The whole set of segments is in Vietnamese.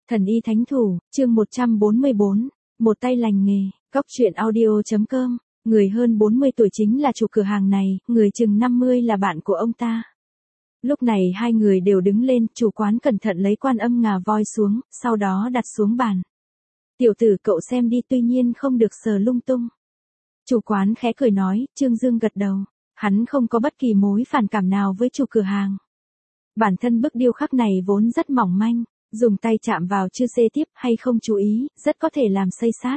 Thần y thánh thủ, chương 144, một tay lành nghề, Cóc truyện audio.com, người hơn 40 tuổi chính là chủ cửa hàng này, người chừng 50 là bạn của ông ta. Lúc này hai người đều đứng lên, chủ quán cẩn thận lấy quan âm ngà voi xuống, sau đó đặt xuống bàn. Tiểu tử cậu xem đi, tuy nhiên không được sờ lung tung. Chủ quán khẽ cười nói, Trương Dương gật đầu, hắn không có bất kỳ mối phản cảm nào với chủ cửa hàng. Bản thân bức điêu khắc này vốn rất mỏng manh, dùng tay chạm vào chưa xê tiếp hay không chú ý, rất có thể làm xây sát.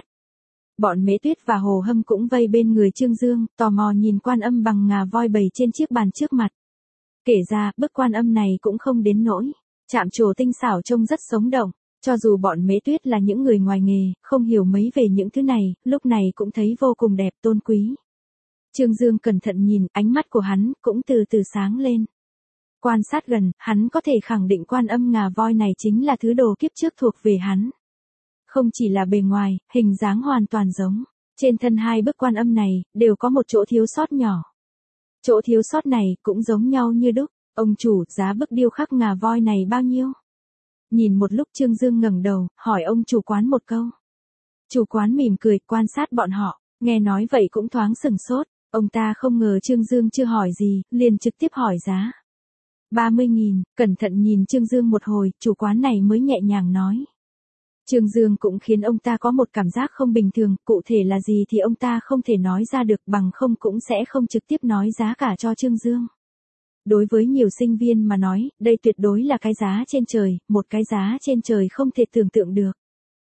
Bọn Mễ Tuyết và Hồ Hâm cũng vây bên người Trương Dương, tò mò nhìn quan âm bằng ngà voi bày trên chiếc bàn trước mặt. Kể ra, bức quan âm này cũng không đến nỗi chạm trổ tinh xảo, trông rất sống động. Cho dù bọn Mễ Tuyết là những người ngoài nghề, không hiểu mấy về những thứ này, lúc này cũng thấy vô cùng đẹp, tôn quý. Trương Dương cẩn thận nhìn, ánh mắt của hắn cũng từ từ sáng lên. Quan sát gần, hắn có thể khẳng định quan âm ngà voi này chính là thứ đồ kiếp trước thuộc về hắn. Không chỉ là bề ngoài, hình dáng hoàn toàn giống. Trên thân hai bức quan âm này, đều có một chỗ thiếu sót nhỏ. Chỗ thiếu sót này cũng giống nhau như đúc. Ông chủ, giá bức điêu khắc ngà voi này bao nhiêu? Nhìn một lúc Trương Dương ngẩng đầu, hỏi ông chủ quán một câu. Chủ quán mỉm cười, quan sát bọn họ, nghe nói vậy cũng thoáng sửng sốt. Ông ta không ngờ Trương Dương chưa hỏi gì, liền trực tiếp hỏi giá. 30.000, cẩn thận nhìn Trương Dương một hồi, chủ quán này mới nhẹ nhàng nói. Trương Dương cũng khiến ông ta có một cảm giác không bình thường, cụ thể là gì thì ông ta không thể nói ra được, bằng không cũng sẽ không trực tiếp nói giá cả cho Trương Dương. Đối với nhiều sinh viên mà nói, đây tuyệt đối là cái giá trên trời, một cái giá trên trời không thể tưởng tượng được.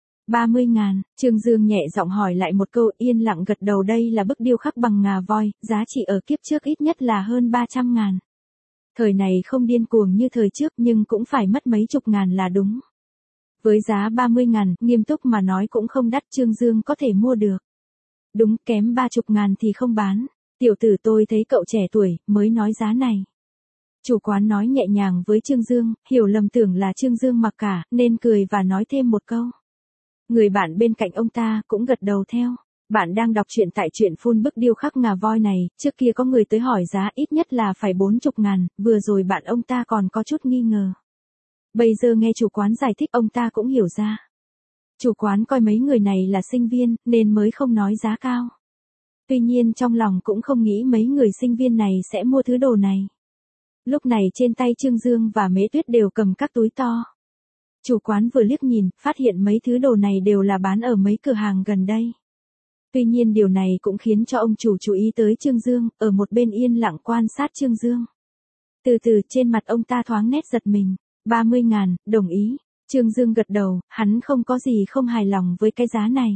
30.000, Trương Dương nhẹ giọng hỏi lại một câu, yên lặng gật đầu. Đây là bức điêu khắc bằng ngà voi, giá trị ở kiếp trước ít nhất là hơn 300.000. Thời này không điên cuồng như thời trước nhưng cũng phải mất mấy chục ngàn là đúng. Với giá 30.000, nghiêm túc mà nói cũng không đắt, Trương Dương có thể mua được. Đúng, kém 30.000 thì không bán. Tiểu tử, tôi thấy cậu trẻ tuổi, mới nói giá này. Chủ quán nói nhẹ nhàng với Trương Dương, hiểu lầm tưởng là Trương Dương mặc cả, nên cười và nói thêm một câu. Người bạn bên cạnh ông ta cũng gật đầu theo. Bạn đang đọc truyện tại truyện phun bức điêu khắc ngà voi này, trước kia có người tới hỏi giá ít nhất là phải 40.000, vừa rồi bạn ông ta còn có chút nghi ngờ. Bây giờ nghe chủ quán giải thích ông ta cũng hiểu ra. Chủ quán coi mấy người này là sinh viên, nên mới không nói giá cao. Tuy nhiên trong lòng cũng không nghĩ mấy người sinh viên này sẽ mua thứ đồ này. Lúc này trên tay Trương Dương và Mễ Tuyết đều cầm các túi to. Chủ quán vừa liếc nhìn, phát hiện mấy thứ đồ này đều là bán ở mấy cửa hàng gần đây. Tuy nhiên điều này cũng khiến cho ông chủ chú ý tới Trương Dương, ở một bên yên lặng quan sát Trương Dương. Từ từ trên mặt ông ta thoáng nét giật mình. 30.000, đồng ý. Trương Dương gật đầu, hắn không có gì không hài lòng với cái giá này.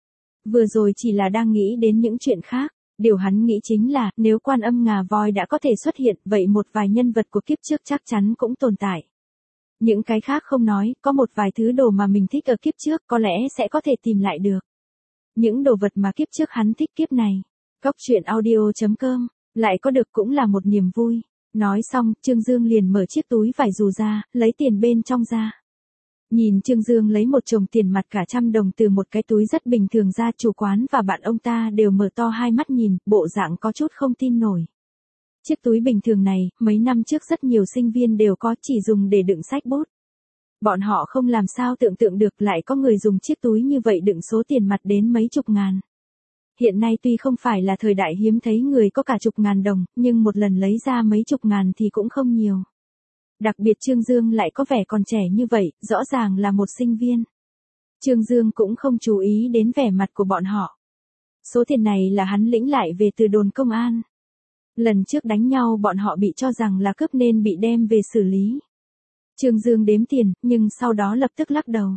Vừa rồi chỉ là đang nghĩ đến những chuyện khác. Điều hắn nghĩ chính là, nếu quan âm ngà voi đã có thể xuất hiện, vậy một vài nhân vật của kiếp trước chắc chắn cũng tồn tại. Những cái khác không nói, có một vài thứ đồ mà mình thích ở kiếp trước có lẽ sẽ có thể tìm lại được. Những đồ vật mà kiếp trước hắn thích kiếp này. Cóc truyện audio.com, lại có được cũng là một niềm vui. Nói xong, Trương Dương liền mở chiếc túi vải dù ra, lấy tiền bên trong ra. Nhìn Trương Dương lấy một chồng tiền mặt cả 100 đồng từ một cái túi rất bình thường ra, chủ quán và bạn ông ta đều mở to hai mắt nhìn, bộ dạng có chút không tin nổi. Chiếc túi bình thường này, mấy năm trước rất nhiều sinh viên đều có, chỉ dùng để đựng sách bút. Bọn họ không làm sao tưởng tượng được lại có người dùng chiếc túi như vậy đựng số tiền mặt đến mấy chục ngàn. Hiện nay tuy không phải là thời đại hiếm thấy người có cả chục ngàn đồng, nhưng một lần lấy ra mấy chục ngàn thì cũng không nhiều. Đặc biệt Trương Dương lại có vẻ còn trẻ như vậy, rõ ràng là một sinh viên. Trương Dương cũng không chú ý đến vẻ mặt của bọn họ. Số tiền này là hắn lĩnh lại về từ đồn công an. Lần trước đánh nhau bọn họ bị cho rằng là cướp nên bị đem về xử lý. Trương Dương đếm tiền, nhưng sau đó lập tức lắc đầu.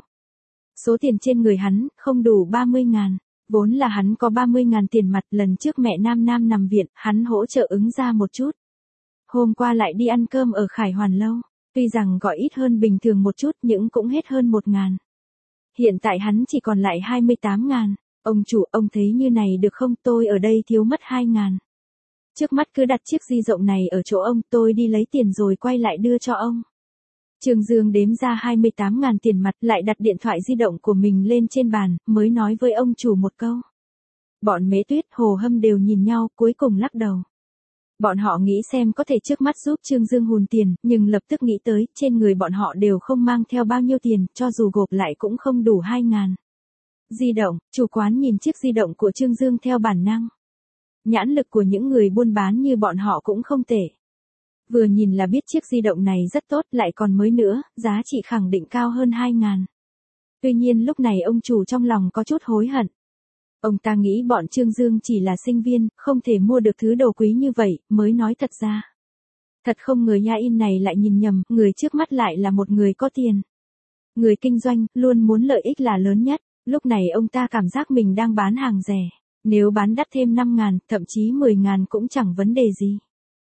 Số tiền trên người hắn, không đủ 30.000. Vốn là hắn có 30.000 tiền mặt, lần trước mẹ Nam nằm viện, hắn hỗ trợ ứng ra một chút. Hôm qua lại đi ăn cơm ở Khải Hoàn Lâu, tuy rằng gọi ít hơn bình thường một chút nhưng cũng hết hơn 1.000. Hiện tại hắn chỉ còn lại 28.000. Ông chủ, ông thấy như này được không, tôi ở đây thiếu mất 2.000. Trước mắt cứ đặt chiếc di động này ở chỗ ông, tôi đi lấy tiền rồi quay lại đưa cho ông. Trương Dương đếm ra 28.000 tiền mặt, lại đặt điện thoại di động của mình lên trên bàn, mới nói với ông chủ một câu. Bọn Mễ Tuyết, Hồ Hâm đều nhìn nhau, cuối cùng lắc đầu. Bọn họ nghĩ xem có thể trước mắt giúp Trương Dương hùn tiền, nhưng lập tức nghĩ tới, trên người bọn họ đều không mang theo bao nhiêu tiền, cho dù gộp lại cũng không đủ 2.000. Di động, chủ quán nhìn chiếc di động của Trương Dương theo bản năng. Nhãn lực của những người buôn bán như bọn họ cũng không tệ. Vừa nhìn là biết chiếc di động này rất tốt, lại còn mới nữa, giá trị khẳng định cao hơn 2.000. Tuy nhiên lúc này ông chủ trong lòng có chút hối hận. Ông ta nghĩ bọn Trương Dương chỉ là sinh viên, không thể mua được thứ đồ quý như vậy, mới nói thật ra. Thật không ngờ nha in này lại nhìn nhầm, người trước mắt lại là một người có tiền. Người kinh doanh, luôn muốn lợi ích là lớn nhất. Lúc này ông ta cảm giác mình đang bán hàng rẻ. Nếu bán đắt thêm 5.000, thậm chí 10.000 cũng chẳng vấn đề gì.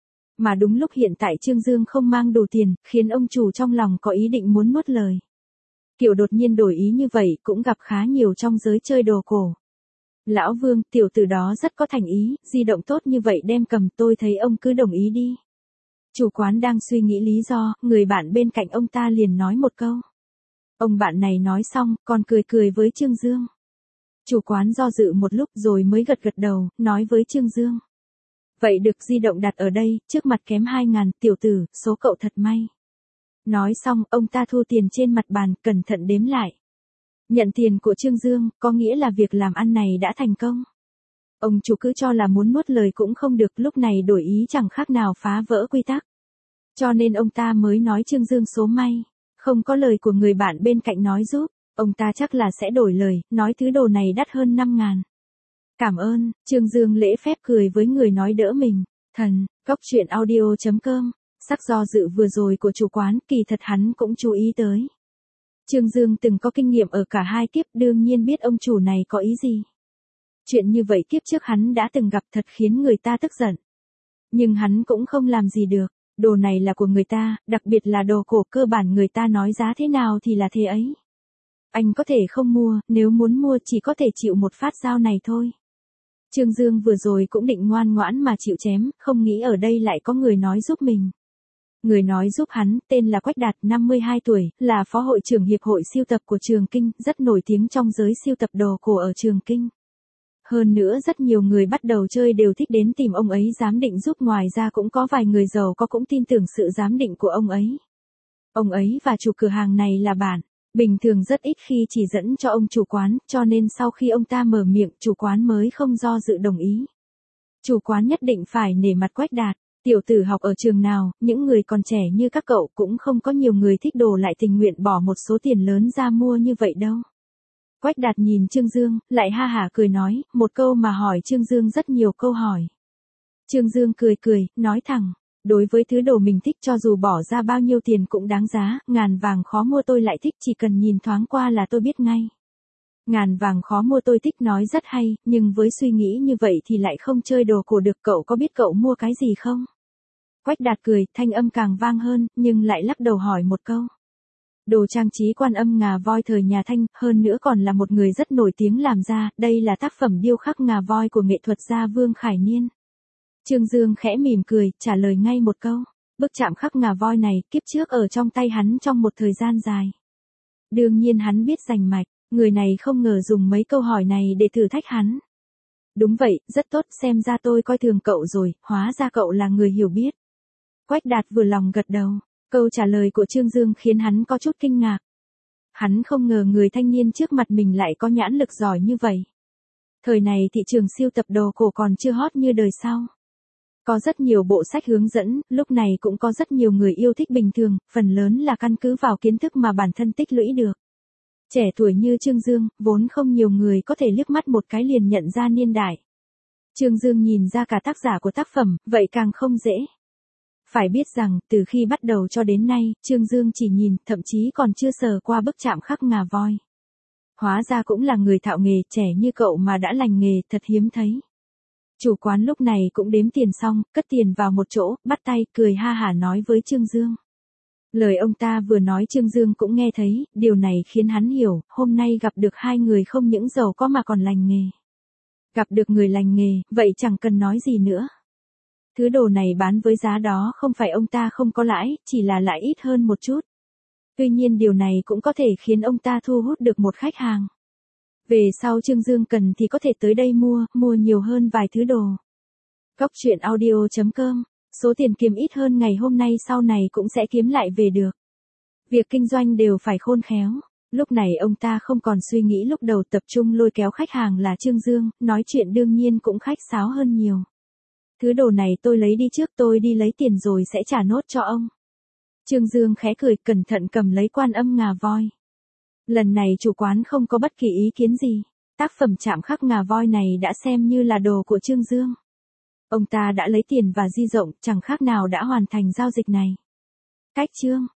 Mà đúng lúc hiện tại Trương Dương không mang đủ tiền, khiến ông chủ trong lòng có ý định muốn nuốt lời. Kiểu đột nhiên đổi ý như vậy cũng gặp khá nhiều trong giới chơi đồ cổ. Lão Vương, tiểu tử đó rất có thành ý, di động tốt như vậy đem cầm, tôi thấy ông cứ đồng ý đi. Chủ quán đang suy nghĩ lý do, người bạn bên cạnh ông ta liền nói một câu. Ông bạn này nói xong, còn cười cười với Trương Dương. Chủ quán do dự một lúc rồi mới gật gật đầu, nói với Trương Dương. Vậy được, di động đặt ở đây, trước mặt kém 2.000, tiểu tử, số cậu thật may. Nói xong, ông ta thu tiền trên mặt bàn, cẩn thận đếm lại. Nhận tiền của Trương Dương, có nghĩa là việc làm ăn này đã thành công. Ông chủ cứ cho là muốn nuốt lời cũng không được, lúc này đổi ý chẳng khác nào phá vỡ quy tắc. Cho nên ông ta mới nói Trương Dương số may. Không có lời của người bạn bên cạnh nói giúp, ông ta chắc là sẽ đổi lời, nói thứ đồ này đắt hơn 5.000. Cảm ơn, Trương Dương lễ phép cười với người nói đỡ mình. Thần, cóc truyện audio.com. Sắc do dự vừa rồi của chủ quán, kỳ thật hắn cũng chú ý tới. Trương Dương từng có kinh nghiệm ở cả hai kiếp, đương nhiên biết ông chủ này có ý gì. Chuyện như vậy kiếp trước hắn đã từng gặp, thật khiến người ta tức giận. Nhưng hắn cũng không làm gì được, đồ này là của người ta, đặc biệt là đồ cổ, cơ bản người ta nói giá thế nào thì là thế ấy. Anh có thể không mua, nếu muốn mua chỉ có thể chịu một phát dao này thôi. Trương Dương vừa rồi cũng định ngoan ngoãn mà chịu chém, không nghĩ ở đây lại có người nói giúp mình. Người nói giúp hắn, tên là Quách Đạt, 52 tuổi, là phó hội trưởng hiệp hội sưu tập của Trường Kinh, rất nổi tiếng trong giới sưu tập đồ cổ ở Trường Kinh. Hơn nữa rất nhiều người bắt đầu chơi đều thích đến tìm ông ấy giám định giúp, ngoài ra cũng có vài người giàu có cũng tin tưởng sự giám định của ông ấy. Ông ấy và chủ cửa hàng này là bạn, bình thường rất ít khi chỉ dẫn cho ông chủ quán, cho nên sau khi ông ta mở miệng, chủ quán mới không do dự đồng ý. Chủ quán nhất định phải nể mặt Quách Đạt. Tiểu tử học ở trường nào, những người còn trẻ như các cậu cũng không có nhiều người thích đồ lại tình nguyện bỏ một số tiền lớn ra mua như vậy đâu. Quách Đạt nhìn Trương Dương, lại ha hả cười nói, một câu mà hỏi Trương Dương rất nhiều câu hỏi. Trương Dương cười cười, nói thẳng, đối với thứ đồ mình thích cho dù bỏ ra bao nhiêu tiền cũng đáng giá, ngàn vàng khó mua tôi lại thích, chỉ cần nhìn thoáng qua là tôi biết ngay. Ngàn vàng khó mua tôi thích nói rất hay, nhưng với suy nghĩ như vậy thì lại không chơi đồ cổ được, cậu có biết cậu mua cái gì không? Quách Đạt cười, thanh âm càng vang hơn, nhưng lại lắc đầu hỏi một câu. Đồ trang trí Quan Âm ngà voi thời nhà Thanh, hơn nữa còn là một người rất nổi tiếng làm ra, đây là tác phẩm điêu khắc ngà voi của nghệ thuật gia Vương Khải Niên. Trương Dương khẽ mỉm cười, trả lời ngay một câu. Bức chạm khắc ngà voi này, kiếp trước ở trong tay hắn trong một thời gian dài. Đương nhiên hắn biết rành mạch, người này không ngờ dùng mấy câu hỏi này để thử thách hắn. Đúng vậy, rất tốt, xem ra tôi coi thường cậu rồi, hóa ra cậu là người hiểu biết. Quách Đạt vừa lòng gật đầu, câu trả lời của Trương Dương khiến hắn có chút kinh ngạc. Hắn không ngờ người thanh niên trước mặt mình lại có nhãn lực giỏi như vậy. Thời này thị trường sưu tập đồ cổ còn chưa hot như đời sau. Có rất nhiều bộ sách hướng dẫn, lúc này cũng có rất nhiều người yêu thích bình thường, phần lớn là căn cứ vào kiến thức mà bản thân tích lũy được. Trẻ tuổi như Trương Dương, vốn không nhiều người có thể liếc mắt một cái liền nhận ra niên đại. Trương Dương nhìn ra cả tác giả của tác phẩm, vậy càng không dễ. Phải biết rằng, từ khi bắt đầu cho đến nay, Trương Dương chỉ nhìn, thậm chí còn chưa sờ qua bức chạm khắc ngà voi. Hóa ra cũng là người thạo nghề, trẻ như cậu mà đã lành nghề, thật hiếm thấy. Chủ quán lúc này cũng đếm tiền xong, cất tiền vào một chỗ, bắt tay, cười ha hả nói với Trương Dương. Lời ông ta vừa nói Trương Dương cũng nghe thấy, điều này khiến hắn hiểu, hôm nay gặp được hai người không những giàu có mà còn lành nghề. Gặp được người lành nghề, vậy chẳng cần nói gì nữa. Thứ đồ này bán với giá đó không phải ông ta không có lãi, chỉ là lãi ít hơn một chút. Tuy nhiên điều này cũng có thể khiến ông ta thu hút được một khách hàng. Về sau Trương Dương cần thì có thể tới đây mua nhiều hơn vài thứ đồ. Cóc truyện audio.com. Số tiền kiếm ít hơn ngày hôm nay sau này cũng sẽ kiếm lại về được. Việc kinh doanh đều phải khôn khéo. Lúc này ông ta không còn suy nghĩ lúc đầu, tập trung lôi kéo khách hàng là Trương Dương, nói chuyện đương nhiên cũng khách sáo hơn nhiều. Thứ đồ này tôi lấy đi trước, tôi đi lấy tiền rồi sẽ trả nốt cho ông. Trương Dương khẽ cười, cẩn thận cầm lấy Quan Âm ngà voi. Lần này chủ quán không có bất kỳ ý kiến gì. Tác phẩm chạm khắc ngà voi này đã xem như là đồ của Trương Dương. Ông ta đã lấy tiền và di rộng, chẳng khác nào đã hoàn thành giao dịch này. Cách chương